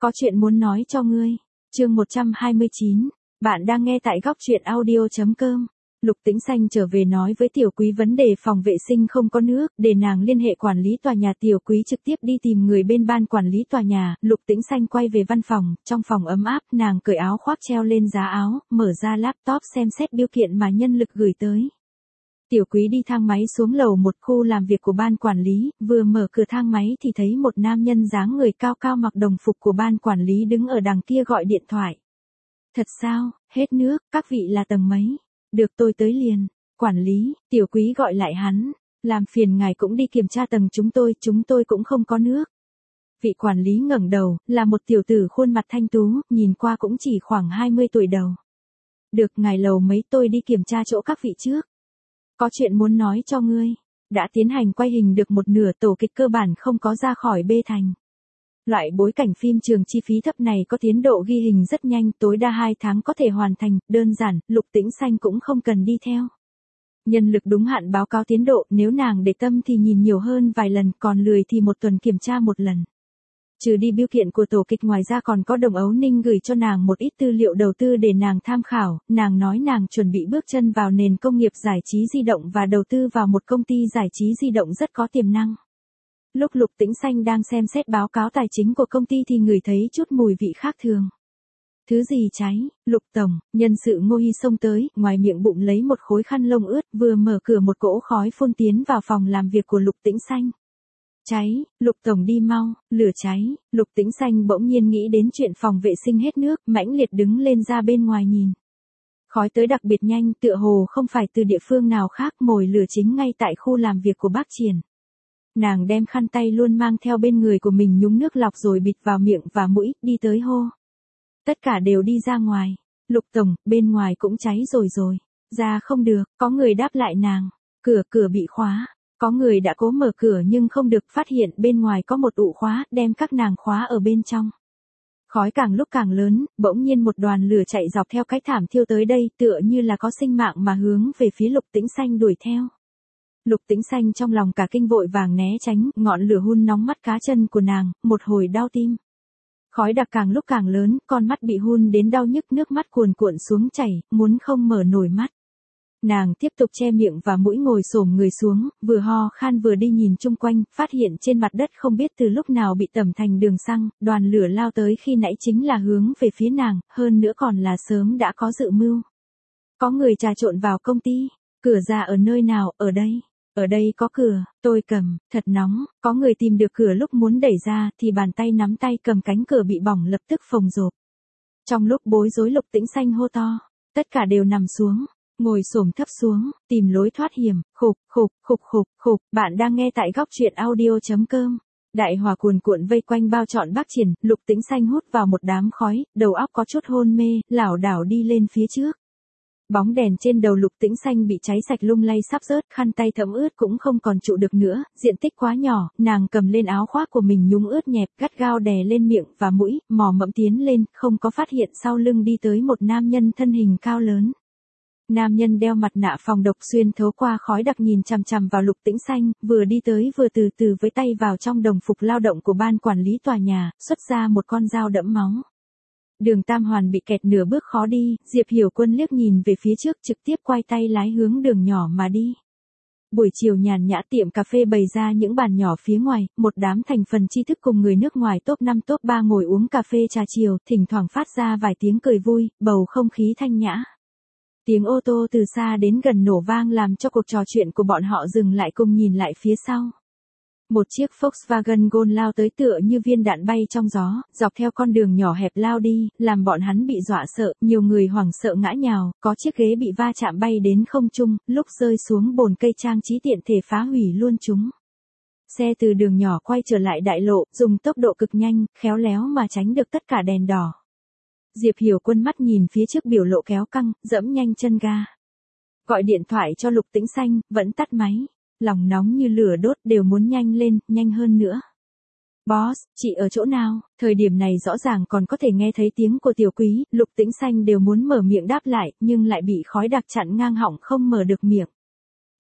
Có chuyện muốn nói cho ngươi. Chương 129. Bạn đang nghe tại góc truyện audio.com. Lục Tĩnh Xanh trở về nói với Tiểu Quý vấn đề phòng vệ sinh không có nước, để nàng liên hệ quản lý tòa nhà. Tiểu Quý trực tiếp đi tìm người bên ban quản lý tòa nhà. Lục Tĩnh Xanh quay về văn phòng, trong phòng ấm áp, nàng cởi áo khoác treo lên giá áo, mở ra laptop xem xét bưu kiện mà nhân lực gửi tới. Tiểu Quý đi thang máy xuống lầu một khu làm việc của ban quản lý, vừa mở cửa thang máy thì thấy một nam nhân dáng người cao cao mặc đồng phục của ban quản lý đứng ở đằng kia gọi điện thoại. Thật sao, hết nước, các vị là tầng mấy? Được, tôi tới liền. Quản lý, Tiểu Quý gọi lại hắn. Làm phiền ngài cũng đi kiểm tra tầng chúng tôi cũng không có nước. Vị quản lý ngẩng đầu, là một tiểu tử khuôn mặt thanh tú, nhìn qua cũng chỉ khoảng 20 tuổi đầu. Được, ngài lầu mấy, tôi đi kiểm tra chỗ các vị trước. Có chuyện muốn nói cho ngươi. Đã tiến hành quay hình được một nửa, tổ kịch cơ bản không có ra khỏi bê thành. Loại bối cảnh phim trường chi phí thấp này có tiến độ ghi hình rất nhanh, tối đa 2 tháng có thể hoàn thành, đơn giản, Lục Tĩnh Xanh cũng không cần đi theo. Nhân lực đúng hạn báo cáo tiến độ, nếu nàng để tâm thì nhìn nhiều hơn vài lần, còn lười thì một tuần kiểm tra một lần. Trừ đi bưu kiện của tổ kịch, ngoài ra còn có Đồng Ấu Ninh gửi cho nàng một ít tư liệu đầu tư để nàng tham khảo. Nàng nói nàng chuẩn bị bước chân vào nền công nghiệp giải trí di động và đầu tư vào một công ty giải trí di động rất có tiềm năng. Lúc Lục Tĩnh Xanh đang xem xét báo cáo tài chính của công ty thì ngửi thấy chút mùi vị khác thường. Thứ gì cháy? Lục tổng, nhân sự Ngô Hy xông tới, ngoài miệng bụng lấy một khối khăn lông ướt, vừa mở cửa một cỗ khói phun tiến vào phòng làm việc của Lục Tĩnh Xanh. Cháy, Lục tổng đi mau, lửa cháy. Lục Tĩnh Xanh bỗng nhiên nghĩ đến chuyện phòng vệ sinh hết nước, mãnh liệt đứng lên ra bên ngoài nhìn. Khói tới đặc biệt nhanh, tựa hồ không phải từ địa phương nào khác, mồi lửa chính ngay tại khu làm việc của bác Triển. Nàng đem khăn tay luôn mang theo bên người của mình nhúng nước lọc rồi bịt vào miệng và mũi, đi tới hô. Tất cả đều đi ra ngoài. Lục tổng, bên ngoài cũng cháy rồi. Ra không được, có người đáp lại nàng. Cửa bị khóa. Có người đã cố mở cửa nhưng không được, phát hiện bên ngoài có một ụ khóa, đem các nàng khóa ở bên trong. Khói càng lúc càng lớn, bỗng nhiên một đoàn lửa chạy dọc theo cái thảm thiêu tới đây, tựa như là có sinh mạng mà hướng về phía Lục Tĩnh Xanh đuổi theo. Lục Tĩnh Xanh trong lòng cả kinh, vội vàng né tránh, ngọn lửa hun nóng mắt cá chân của nàng, một hồi đau tim. Khói đặc càng lúc càng lớn, con mắt bị hun đến đau nhức, nước mắt cuồn cuộn xuống chảy, muốn không mở nổi mắt. Nàng tiếp tục che miệng và mũi, ngồi xổm người xuống, vừa ho khan vừa đi nhìn chung quanh, phát hiện trên mặt đất không biết từ lúc nào bị tẩm thành đường xăng, đoàn lửa lao tới khi nãy chính là hướng về phía nàng, hơn nữa còn là sớm đã có dự mưu. Có người trà trộn vào công ty, cửa ra ở nơi nào? Ở đây có cửa, tôi cầm, thật nóng. Có người tìm được cửa, lúc muốn đẩy ra thì bàn tay nắm tay cầm cánh cửa bị bỏng, lập tức phồng rộp. Trong lúc bối rối, Lục Tĩnh Xanh hô to, tất cả đều nằm xuống, ngồi xổm thấp xuống, tìm lối thoát hiểm. Khục. Bạn đang nghe tại góc truyện audio.com. Đại hỏa cuồn cuộn vây quanh bao trọn bác Triển, Lục Tĩnh Xanh hút vào một đám khói, đầu óc có chút hôn mê, lảo đảo đi lên phía trước. Bóng đèn trên đầu Lục Tĩnh Xanh bị cháy sạch, lung lay sắp rớt, khăn tay thấm ướt cũng không còn trụ được nữa, diện tích quá nhỏ, nàng cầm lên áo khoác của mình nhúng ướt nhẹp, gắt gao đè lên miệng và mũi, mò mẫm tiến lên, không có phát hiện sau lưng đi tới một nam nhân thân hình cao lớn. Nam nhân đeo mặt nạ phòng độc, xuyên thấu qua khói đặc nhìn chằm chằm vào Lục Tĩnh Xanh, vừa đi tới vừa từ từ với tay vào trong đồng phục lao động của ban quản lý tòa nhà, xuất ra một con dao đẫm máu. Đường Tam Hoàn bị kẹt nửa bước khó đi, Diệp Hiểu Quân liếc nhìn về phía trước, trực tiếp quay tay lái hướng đường nhỏ mà đi. Buổi chiều nhàn nhã, tiệm cà phê bày ra những bàn nhỏ phía ngoài, một đám thành phần tri thức cùng người nước ngoài top 5 top 3 ngồi uống cà phê trà chiều, thỉnh thoảng phát ra vài tiếng cười vui, bầu không khí thanh nhã. Tiếng ô tô từ xa đến gần nổ vang làm cho cuộc trò chuyện của bọn họ dừng lại, cùng nhìn lại phía sau. Một chiếc Volkswagen Gol lao tới tựa như viên đạn bay trong gió, dọc theo con đường nhỏ hẹp lao đi, làm bọn hắn bị dọa sợ, nhiều người hoảng sợ ngã nhào, có chiếc ghế bị va chạm bay đến không trung, lúc rơi xuống bồn cây trang trí tiện thể phá hủy luôn chúng. Xe từ đường nhỏ quay trở lại đại lộ, dùng tốc độ cực nhanh, khéo léo mà tránh được tất cả đèn đỏ. Diệp Hiểu Quân mắt nhìn phía trước, biểu lộ kéo căng, dẫm nhanh chân ga. Gọi điện thoại cho Lục Tĩnh Xanh, vẫn tắt máy. Lòng nóng như lửa đốt, đều muốn nhanh lên, nhanh hơn nữa. Boss, chị ở chỗ nào? Thời điểm này rõ ràng còn có thể nghe thấy tiếng của Tiểu Quý, Lục Tĩnh Xanh đều muốn mở miệng đáp lại, nhưng lại bị khói đặc chặn ngang họng, không mở được miệng.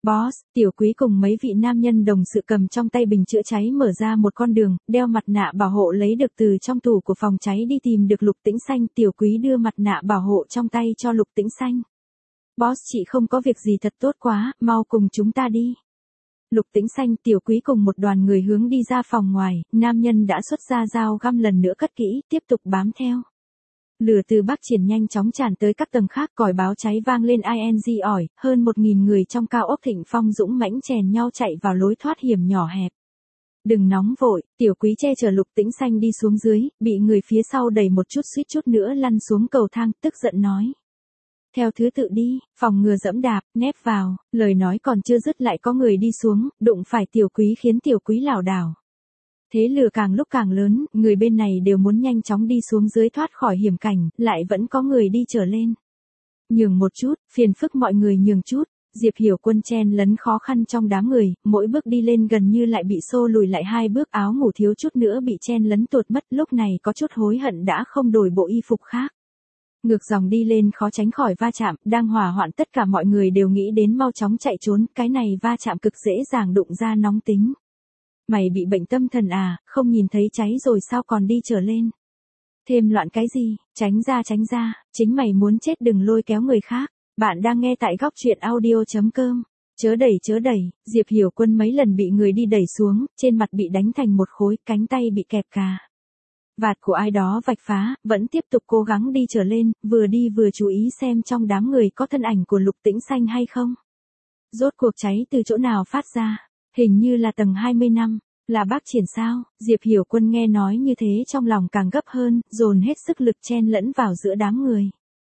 Boss, Tiểu Quý cùng mấy vị nam nhân đồng sự cầm trong tay bình chữa cháy mở ra một con đường, đeo mặt nạ bảo hộ lấy được từ trong tủ của phòng cháy đi tìm được Lục Tĩnh Xanh. Tiểu Quý đưa mặt nạ bảo hộ trong tay cho Lục Tĩnh Xanh. Boss, chị không có việc gì thật tốt quá, mau cùng chúng ta đi. Lục Tĩnh Xanh, Tiểu Quý cùng một đoàn người hướng đi ra phòng ngoài, nam nhân đã xuất ra dao găm lần nữa cất kỹ, tiếp tục bám theo. Lửa từ Bắc Triển nhanh chóng tràn tới các tầng khác, còi báo cháy vang lên ing ỏi, hơn 1.000 người trong cao ốc Thịnh Phong dũng mãnh chèn nhau chạy vào lối thoát hiểm nhỏ hẹp. Đừng nóng vội, Tiểu Quý che chở Lục Tĩnh Xanh đi xuống dưới, bị người phía sau đẩy một chút suýt chút nữa lăn xuống cầu thang, tức giận nói. Theo thứ tự đi, phòng ngừa dẫm đạp, nép vào, lời nói còn chưa dứt lại có người đi xuống, đụng phải Tiểu Quý khiến Tiểu Quý lảo đảo. Thế lửa càng lúc càng lớn, người bên này đều muốn nhanh chóng đi xuống dưới thoát khỏi hiểm cảnh, lại vẫn có người đi trở lên. Nhường một chút, phiền phức mọi người nhường chút, Diệp Hiểu Quân chen lấn khó khăn trong đám người, mỗi bước đi lên gần như lại bị xô lùi lại 2 bước, áo ngủ thiếu chút nữa bị chen lấn tuột mất, lúc này có chút hối hận đã không đổi bộ y phục khác. Ngược dòng đi lên khó tránh khỏi va chạm, đang hỏa hoạn tất cả mọi người đều nghĩ đến mau chóng chạy trốn, cái này va chạm cực dễ dàng đụng ra nóng tính. Mày bị bệnh tâm thần à, không nhìn thấy cháy rồi sao còn đi trở lên. Thêm loạn cái gì, tránh ra, chính mày muốn chết đừng lôi kéo người khác. Bạn đang nghe tại góc truyện audio.com. Chớ đẩy, Diệp Hiểu Quân mấy lần bị người đi đẩy xuống, trên mặt bị đánh thành một khối, cánh tay bị kẹp cà. Vạt của ai đó vạch phá, vẫn tiếp tục cố gắng đi trở lên, vừa đi vừa chú ý xem trong đám người có thân ảnh của Lục Tĩnh Xanh hay không. Rốt cuộc cháy từ chỗ nào phát ra, hình như là tầng 25, là Bắc Triển sao? Diệp Hiểu Quân nghe nói như thế trong lòng càng gấp hơn, dồn hết sức lực chen lẫn vào giữa đám người.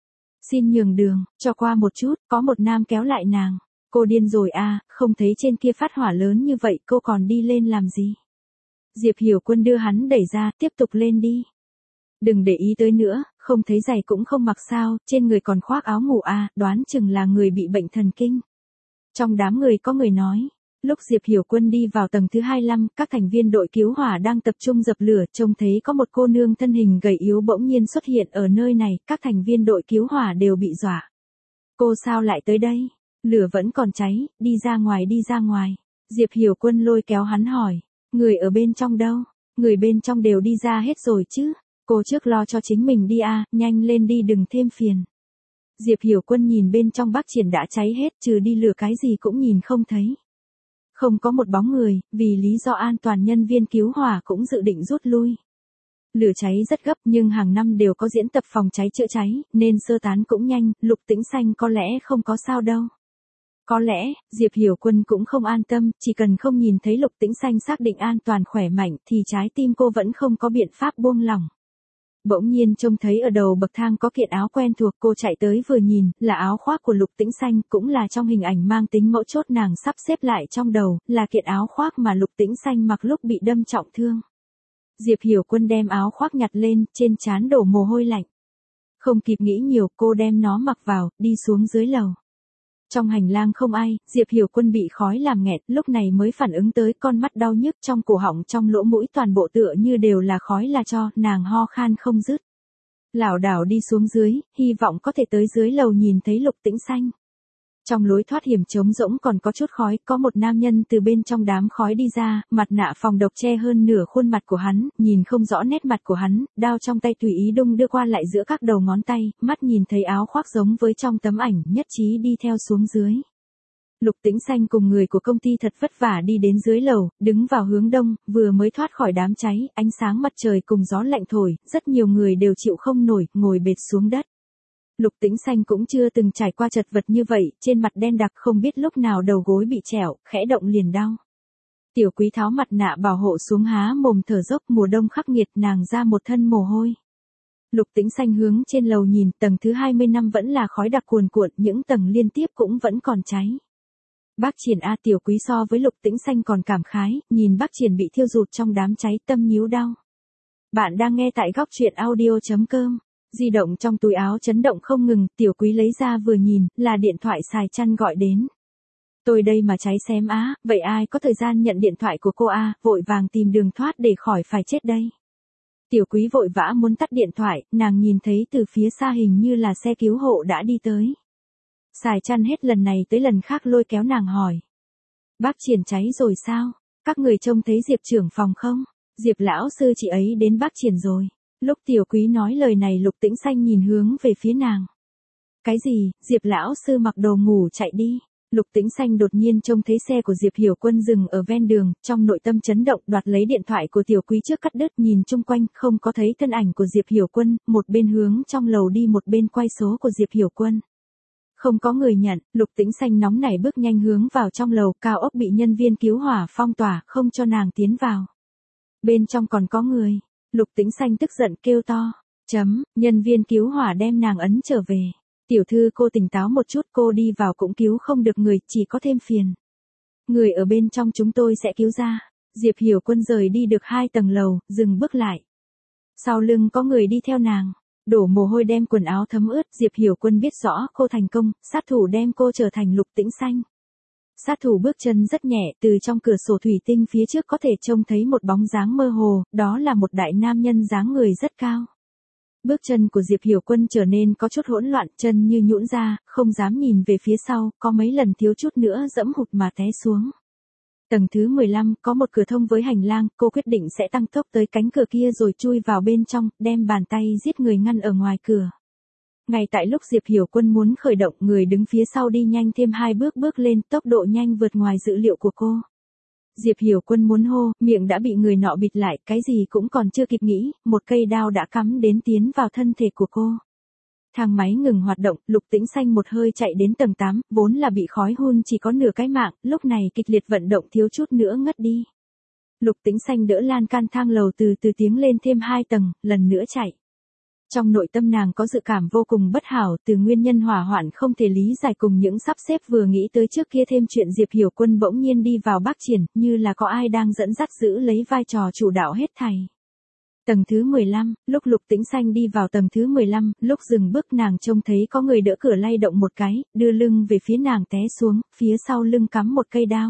Xin nhường đường, cho qua một chút, có một nam kéo lại nàng. Cô điên rồi à, không thấy trên kia phát hỏa lớn như vậy cô còn đi lên làm gì? Diệp Hiểu Quân đưa hắn đẩy ra, tiếp tục lên đi. Đừng để ý tới nữa, không thấy giày cũng không mặc sao, trên người còn khoác áo ngủ à, đoán chừng là người bị bệnh thần kinh. Trong đám người có người nói, lúc Diệp Hiểu Quân đi vào tầng thứ 25, các thành viên đội cứu hỏa đang tập trung dập lửa, trông thấy có một cô nương thân hình gầy yếu bỗng nhiên xuất hiện ở nơi này, các thành viên đội cứu hỏa đều bị dọa. Cô sao lại tới đây? Lửa vẫn còn cháy, đi ra ngoài. Diệp Hiểu Quân lôi kéo hắn hỏi. Người ở bên trong đâu? Người bên trong đều đi ra hết rồi chứ? Cô trước lo cho chính mình đi à, nhanh lên đi đừng thêm phiền. Diệp Hiểu Quân nhìn bên trong Bắc Triển đã cháy hết, trừ đi lửa cái gì cũng nhìn không thấy. Không có một bóng người, vì lý do an toàn nhân viên cứu hỏa cũng dự định rút lui. Lửa cháy rất gấp nhưng hàng năm đều có diễn tập phòng cháy chữa cháy, nên sơ tán cũng nhanh, Lục Tĩnh Xanh có lẽ không có sao đâu. Có lẽ, Diệp Hiểu Quân cũng không an tâm, chỉ cần không nhìn thấy Lục Tĩnh Xanh xác định an toàn khỏe mạnh thì trái tim cô vẫn không có biện pháp buông lỏng. Bỗng nhiên trông thấy ở đầu bậc thang có kiện áo quen thuộc, cô chạy tới vừa nhìn, là áo khoác của Lục Tĩnh Xanh, cũng là trong hình ảnh mang tính mẫu chốt nàng sắp xếp lại trong đầu, là kiện áo khoác mà Lục Tĩnh Xanh mặc lúc bị đâm trọng thương. Diệp Hiểu Quân đem áo khoác nhặt lên, trên trán đổ mồ hôi lạnh. Không kịp nghĩ nhiều, cô đem nó mặc vào, đi xuống dưới lầu. Trong hành lang không ai, Diệp Hiểu Quân bị khói làm nghẹt, lúc này mới phản ứng tới, con mắt đau nhức trong cổ họng trong lỗ mũi toàn bộ tựa như đều là khói là tro, nàng ho khan không dứt. Lảo đảo đi xuống dưới, hy vọng có thể tới dưới lầu nhìn thấy Lục Tĩnh Xanh. Trong lối thoát hiểm trống rỗng còn có chút khói, có một nam nhân từ bên trong đám khói đi ra, mặt nạ phòng độc che hơn nửa khuôn mặt của hắn, nhìn không rõ nét mặt của hắn, đao trong tay tùy ý đung đưa qua lại giữa các đầu ngón tay, mắt nhìn thấy áo khoác giống với trong tấm ảnh, nhất trí đi theo xuống dưới. Lục Tĩnh Xanh cùng người của công ty thật vất vả đi đến dưới lầu, đứng vào hướng đông, vừa mới thoát khỏi đám cháy, ánh sáng mặt trời cùng gió lạnh thổi, rất nhiều người đều chịu không nổi, ngồi bệt xuống đất. Lục Tĩnh Xanh cũng chưa từng trải qua chật vật như vậy, trên mặt đen đặc không biết lúc nào đầu gối bị trẹo, khẽ động liền đau. Tiểu Quý tháo mặt nạ bảo hộ xuống há mồm thở dốc, mùa đông khắc nghiệt nàng ra một thân mồ hôi. Lục Tĩnh Xanh hướng trên lầu nhìn, tầng thứ 25 vẫn là khói đặc cuồn cuộn, những tầng liên tiếp cũng vẫn còn cháy. Bắc Triển a, Tiểu Quý so với Lục Tĩnh Xanh còn cảm khái, nhìn Bắc Triển bị thiêu rụt trong đám cháy tâm nhíu đau. Bạn đang nghe tại góc truyện audio.com. Di động trong túi áo chấn động không ngừng, Tiểu Quý lấy ra vừa nhìn, là điện thoại xài chăn gọi đến. Tôi đây mà cháy xém á, vậy ai có thời gian nhận điện thoại của cô a, vội vàng tìm đường thoát để khỏi phải chết đây. Tiểu Quý vội vã muốn tắt điện thoại, nàng nhìn thấy từ phía xa hình như là xe cứu hộ đã đi tới. Xài chăn hết lần này tới lần khác lôi kéo nàng hỏi, Bác Triển cháy rồi sao? Các người trông thấy Diệp trưởng phòng không? Diệp lão sư chị ấy đến Bác Triển rồi. Lúc Tiểu Quý nói lời này Lục Tĩnh Xanh nhìn hướng về phía nàng. Cái gì, Diệp lão sư mặc đồ ngủ chạy đi. Lục Tĩnh Xanh đột nhiên trông thấy xe của Diệp Hiểu Quân dừng ở ven đường, trong nội tâm chấn động, đoạt lấy điện thoại của Tiểu Quý trước cắt đứt, nhìn chung quanh, không có thấy thân ảnh của Diệp Hiểu Quân, một bên hướng trong lầu đi một bên quay số của Diệp Hiểu Quân. Không có người nhận, Lục Tĩnh Xanh nóng nảy bước nhanh hướng vào trong lầu, cao ốc bị nhân viên cứu hỏa phong tỏa, không cho nàng tiến vào. Bên trong còn có người. Lục Tĩnh Xanh tức giận kêu to. Nhân viên cứu hỏa đem nàng ấn trở về. Tiểu thư cô tỉnh táo một chút, cô đi vào cũng cứu không được người, chỉ có thêm phiền. Người ở bên trong chúng tôi sẽ cứu ra. Diệp Hiểu Quân rời đi được 2 tầng lầu, dừng bước lại. Sau lưng có người đi theo nàng. Đổ mồ hôi đem quần áo thấm ướt, Diệp Hiểu Quân biết rõ cô thành công, sát thủ đem cô trở thành Lục Tĩnh Xanh. Sát thủ bước chân rất nhẹ, từ trong cửa sổ thủy tinh phía trước có thể trông thấy một bóng dáng mơ hồ, đó là một đại nam nhân dáng người rất cao. Bước chân của Diệp Hiểu Quân trở nên có chút hỗn loạn, chân như nhũn ra, không dám nhìn về phía sau, có mấy lần thiếu chút nữa dẫm hụt mà té xuống. Tầng thứ 15, có một cửa thông với hành lang, cô quyết định sẽ tăng tốc tới cánh cửa kia rồi chui vào bên trong, đem bàn tay giết người ngăn ở ngoài cửa. Ngay tại lúc Diệp Hiểu Quân muốn khởi động, người đứng phía sau đi nhanh thêm 2 bước lên, tốc độ nhanh vượt ngoài dự liệu của cô. Diệp Hiểu Quân muốn hô, miệng đã bị người nọ bịt lại, cái gì cũng còn chưa kịp nghĩ, một cây đao đã cắm đến tiến vào thân thể của cô. Thang máy ngừng hoạt động, Lục Tĩnh Xanh một hơi chạy đến tầng 8, vốn là bị khói hun chỉ có nửa cái mạng, lúc này kịch liệt vận động thiếu chút nữa ngất đi. Lục Tĩnh Xanh đỡ lan can thang lầu từ từ tiến lên thêm 2 tầng, lần nữa chạy. Trong nội tâm nàng có dự cảm vô cùng bất hảo, từ nguyên nhân hỏa hoạn không thể lý giải cùng những sắp xếp vừa nghĩ tới trước kia thêm chuyện Diệp Hiểu Quân bỗng nhiên đi vào Bác Triển, như là có ai đang dẫn dắt giữ lấy vai trò chủ đạo hết thảy. Tầng thứ 15, lúc Lục Tĩnh Xanh đi vào tầng thứ 15, lúc dừng bước nàng trông thấy có người đỡ cửa lay động một cái, đưa lưng về phía nàng té xuống, phía sau lưng cắm một cây đao.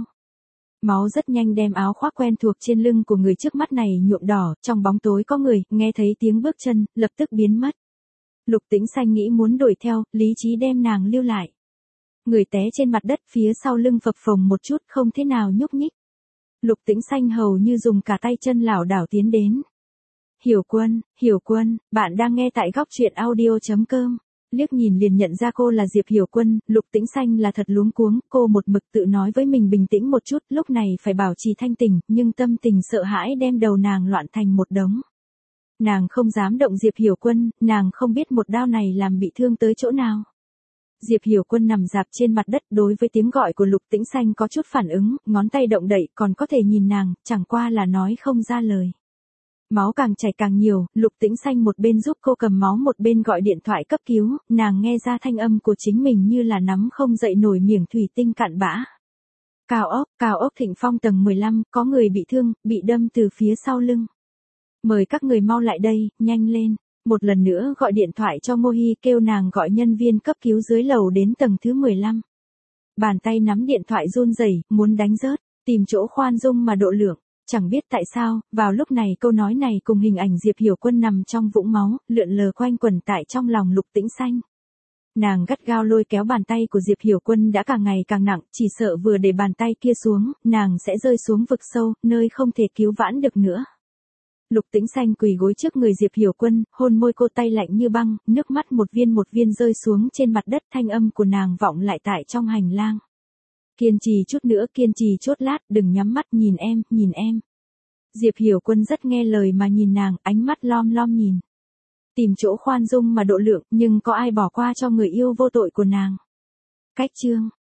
Máu rất nhanh đem áo khoác quen thuộc trên lưng của người trước mắt này nhuộm đỏ, trong bóng tối có người, nghe thấy tiếng bước chân, lập tức biến mất. Lục Tĩnh Xanh nghĩ muốn đuổi theo, lý trí đem nàng lưu lại. Người té trên mặt đất phía sau lưng phập phồng một chút, không thế nào nhúc nhích. Lục Tĩnh Xanh hầu như dùng cả tay chân lảo đảo tiến đến. Hiểu Quân, bạn đang nghe tại góc truyện audio.com. Liếc nhìn liền nhận ra cô là Diệp Hiểu Quân, Lục Tĩnh Xanh là thật luống cuống, cô một mực tự nói với mình bình tĩnh một chút, lúc này phải bảo trì thanh tỉnh, nhưng tâm tình sợ hãi đem đầu nàng loạn thành một đống. Nàng không dám động Diệp Hiểu Quân, nàng không biết một đao này làm bị thương tới chỗ nào. Diệp Hiểu Quân nằm rạp trên mặt đất, đối với tiếng gọi của Lục Tĩnh Xanh có chút phản ứng, ngón tay động đậy, còn có thể nhìn nàng, chẳng qua là nói không ra lời. Máu càng chảy càng nhiều, Lục Tĩnh Xanh một bên giúp cô cầm máu một bên gọi điện thoại cấp cứu, nàng nghe ra thanh âm của chính mình như là nắm không dậy nổi miệng thủy tinh cạn bã. Cao ốc Thịnh Phong tầng 15, có người bị thương, bị đâm từ phía sau lưng. Mời các người mau lại đây, nhanh lên. Một lần nữa gọi điện thoại cho Ngô Hi, kêu nàng gọi nhân viên cấp cứu dưới lầu đến tầng thứ 15. Bàn tay nắm điện thoại run rẩy, muốn đánh rớt, tìm chỗ khoan dung mà độ lượng. Chẳng biết tại sao, vào lúc này câu nói này cùng hình ảnh Diệp Hiểu Quân nằm trong vũng máu, lượn lờ quanh quẩn tại trong lòng Lục Tĩnh Xanh. Nàng gắt gao lôi kéo bàn tay của Diệp Hiểu Quân đã càng ngày càng nặng, chỉ sợ vừa để bàn tay kia xuống, nàng sẽ rơi xuống vực sâu, nơi không thể cứu vãn được nữa. Lục Tĩnh Xanh quỳ gối trước người Diệp Hiểu Quân, hôn môi cô, tay lạnh như băng, nước mắt một viên rơi xuống trên mặt đất, thanh âm của nàng vọng lại tại trong hành lang. Kiên trì chút nữa, kiên trì chốt lát, đừng nhắm mắt, nhìn em. Diệp Hiểu Quân rất nghe lời mà nhìn nàng, ánh mắt lom nhìn. Tìm chỗ khoan dung mà độ lượng, nhưng có ai bỏ qua cho người yêu vô tội của nàng. Cách chương